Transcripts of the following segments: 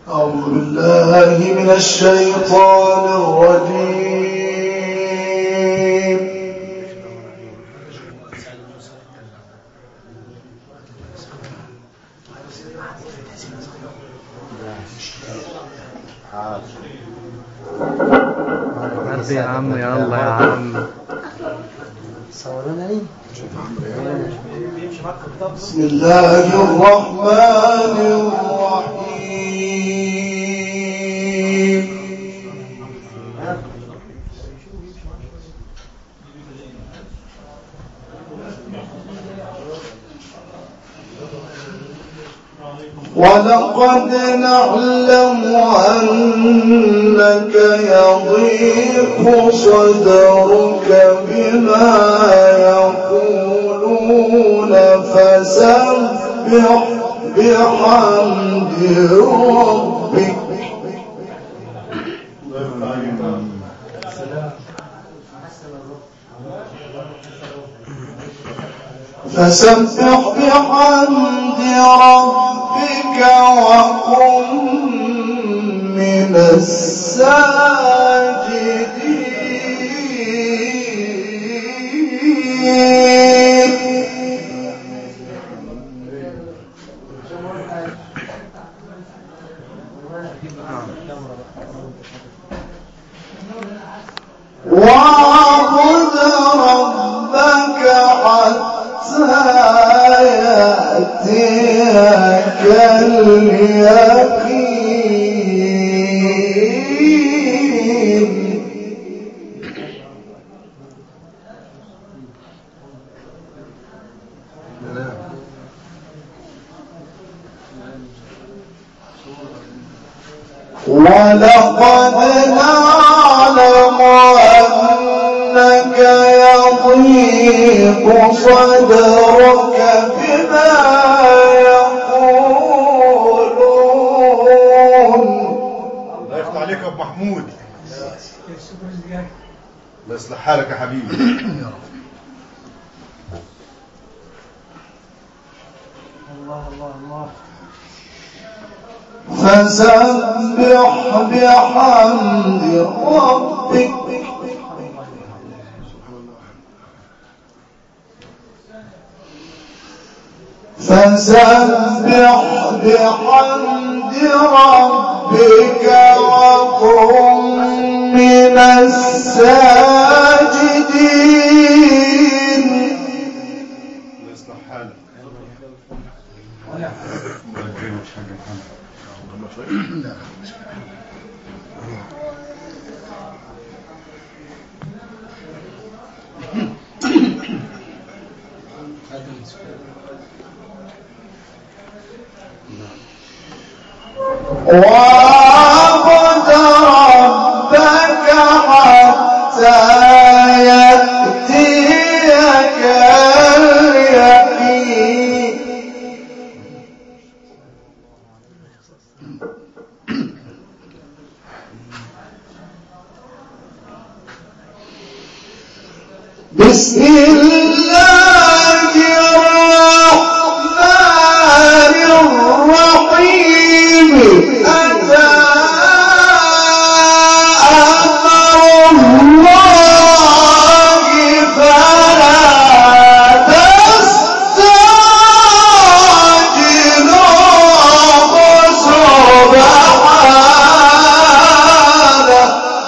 أعوذ بالله من الشيطان الرجيم. يا عم يلا يا عم بسم الله الرحمن الرحيم. ولقد نعلم أنك يضيق صدرك بما يقولون فسبح بحمد ربك فسبح بحمد ربك وكن من الساجدين. واعبد ربك حتى يأتيك اليقين. ولقد نعلم أنك يضيق صدرك بما يقولون. الله يفتح عليك يا ابو محمود. الله يصلح حالك يا حبيبي. الله الله الله. فسبح بحمد ربك فسبح بحمد ربك وكن من الساجدين. الله يصلح حالك. واعبد ربك حتى يأتيك اليقين. بسم الله الرحمن الرحيم. أتى أمر الله فلا تستعجلوه سبحانه.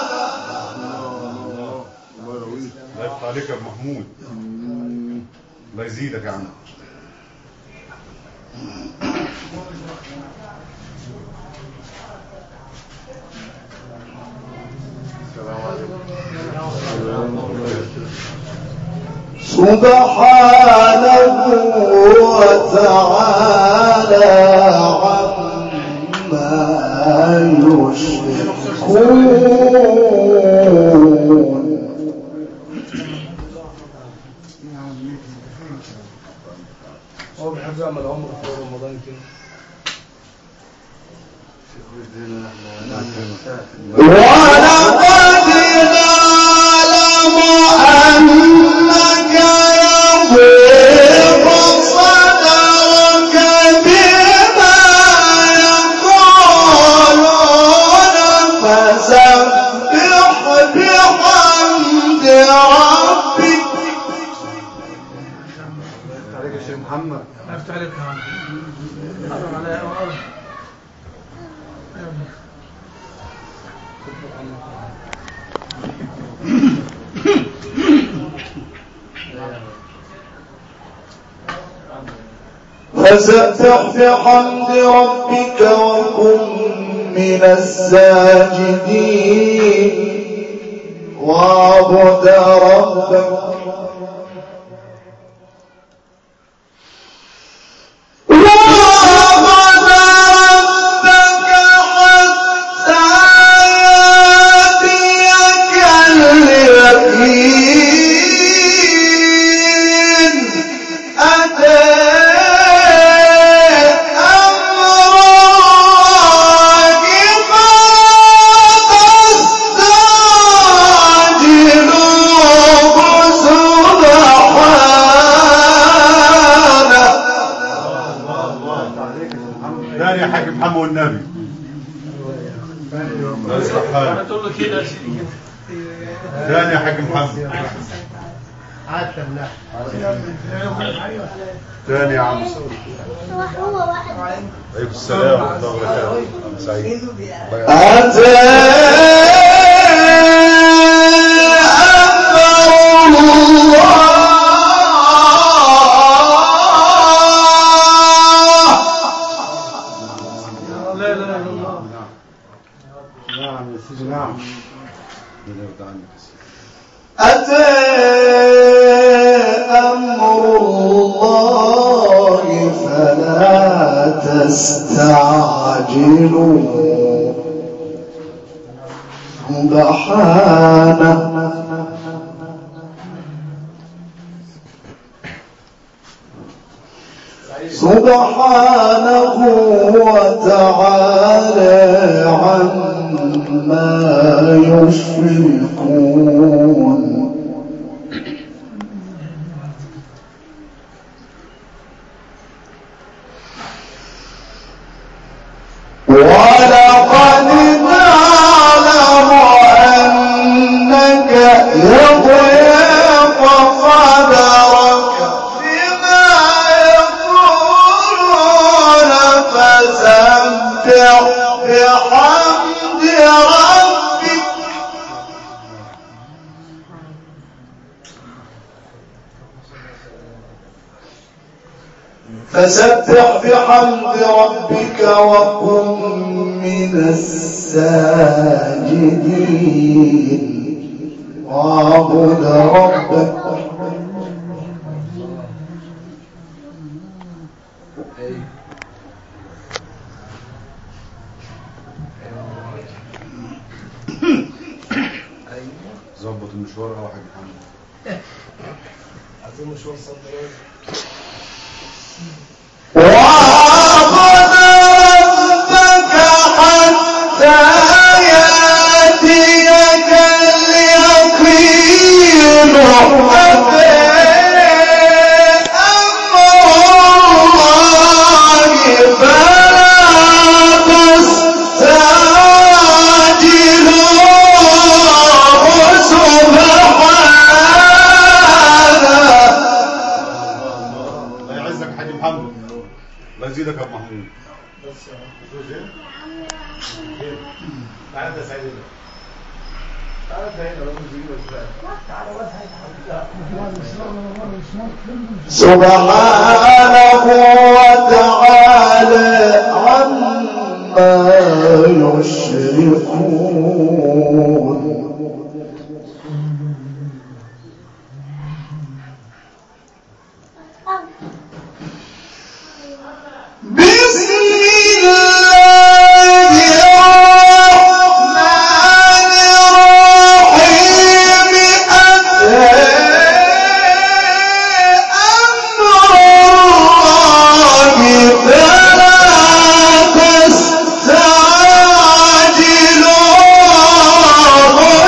الله يفتح عليك يا ابو محمود. الله يزيدك يا عم. سبحانه وتعالى عما يشركون. هو بيحب يعمل عمره في رمضان كده. ولقد نعلم أنك يضيق صدرك بما يقولون فسبح بحمد ربك وكن من الساجدين واعبد ربك والنبي تقول له كده ثاني يا حاج محمد ثاني يا عم هو واحد عليكم السلام ورحمه الله وبركاته سعيد أتى أمر الله فلا تستعجلوا سبحانه وتعالى عما يشركون ولقد نعلم أنك يضيق صدرك بما يقولون فسبح بحمد ربك وكن من الساجدين واعبد ربك ظبط المشوار يا حاج محمد عايزين مشوار صدر واعبد ربك حتى يأتيك اليقين أتى أمر الله فلا تستعجلوه سبحانه. الله يعزك حاج محمد الله يزيدك يا ابو محمود بس تعالى يا سعيد تعالى هنا لو نجي بس سبحانه وتعالى عما يشركون بسم الله الرحمن الرحيم أتى أمر الله فلا تستعجلوه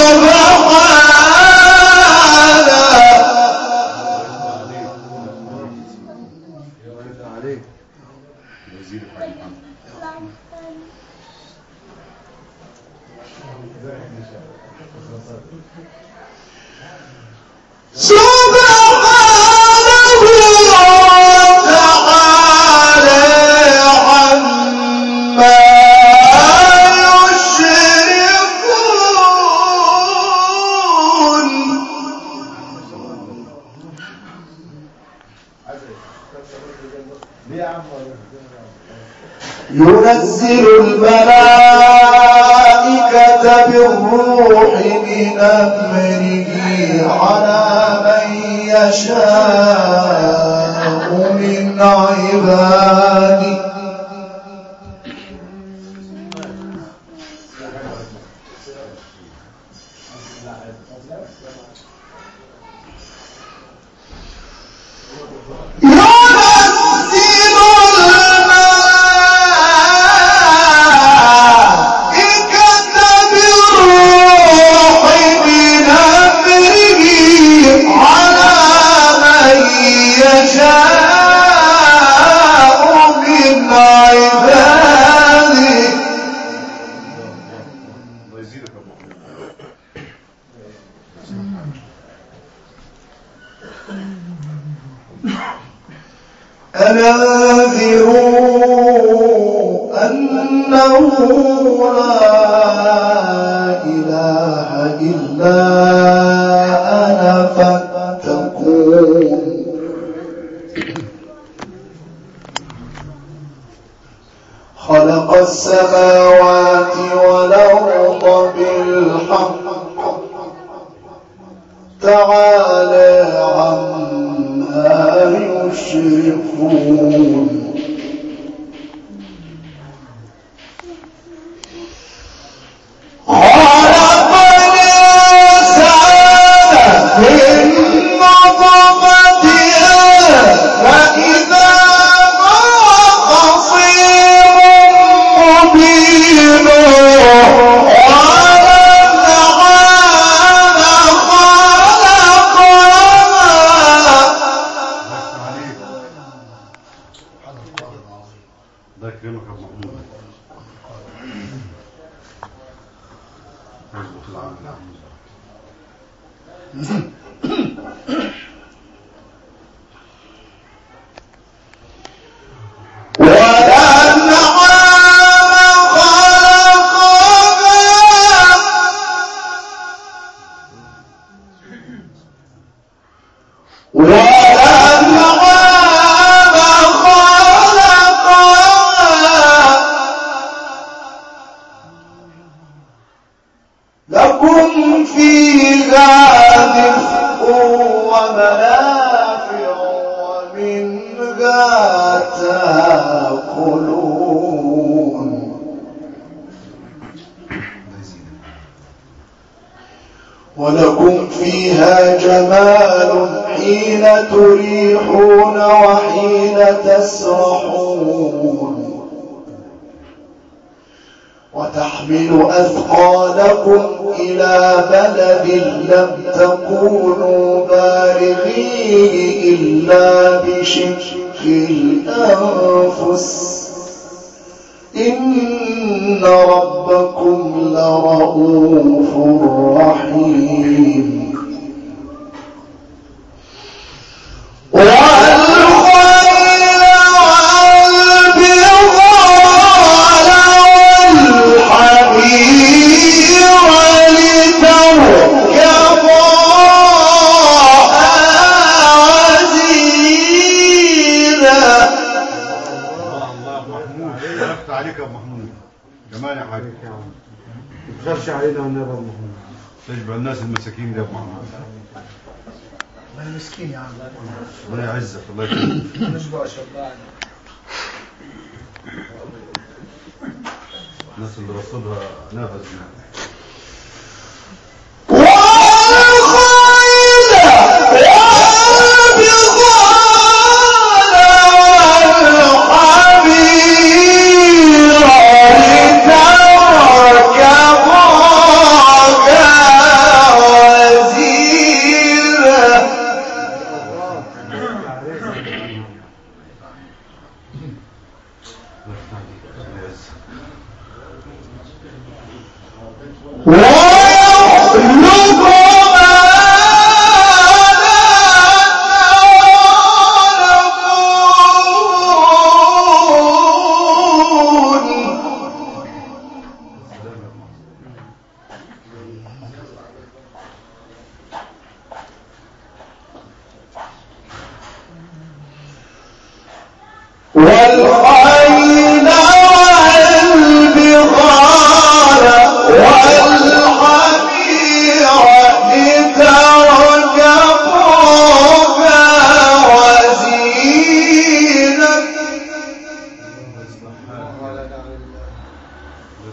سبحانه. عليك يزيدك حاج محمد سبحانه وتعالى عما يشركون ينزل الملائكة بالروح من أمره على من يشاء من عباده أنذروا أنه لا إله إلا أنا فاتقون خلق السماوات والأرض بالحق تعالى عما يشركون خلق الإنسان من نطفة فإذا خصيم مبين الله يكرمك يا ابو محمود. اظبط العمل. لكم فيها دفء ومنافع ومنها تأكلون ولكم فيها جمال حين تريحون وحين تسرحون وتحمل أثقالكم إلى بلد لم تكونوا بالغيه إلا بشق الأنفس إن ربكم لرؤوف رحيم عليك يا ابو محمود جمال يا حاج ما تخافش علينا والنبي يا ابو محمود تشبع الناس المساكين دي يا ابو محمود انا مسكين يا عم الله يعزك الله يكرمك نشبع شبعنا الناس اللي رصدها نافذ والخيل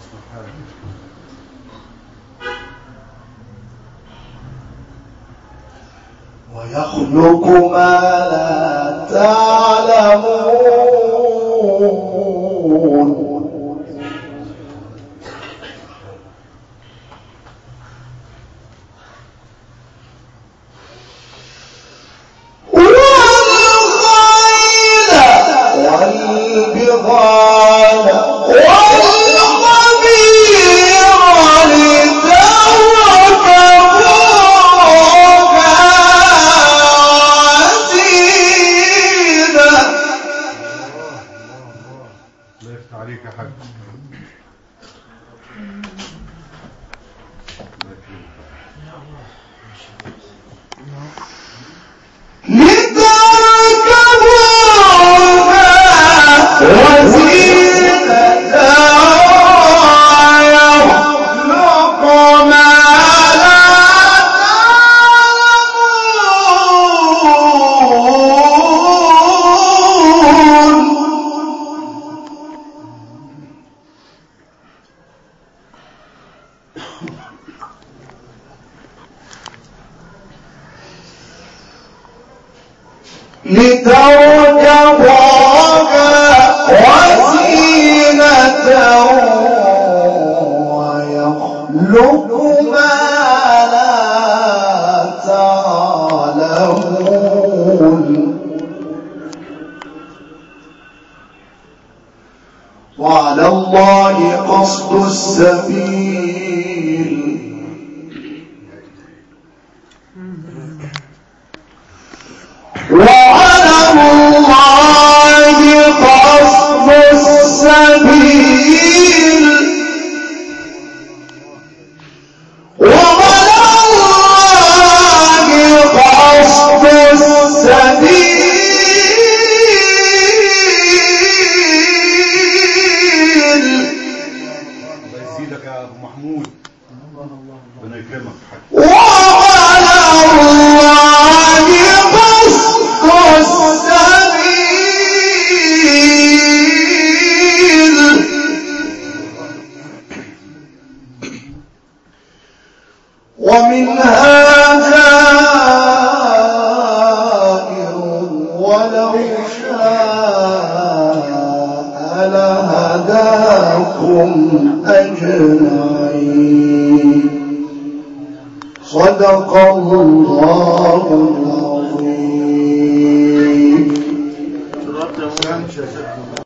يصلح حالك. ويخلق ما لا تعلمون والبغال والحمير لتركبوها زينة. الله يفتح عليك يا حاج. لتركبوها وزينة ويخلق ما لا تعلمون. وعلى الله قصد السبيل وعلى الله قصد السبيل وعلى الله قصد السبيل. الله يزيدك يا ابو محمود. ربنا يكرمك يا حاج. وعلى الله قصد السبيل ومنها جائر ولو شاء لهداكم أجمعين. صدق الله العظيم.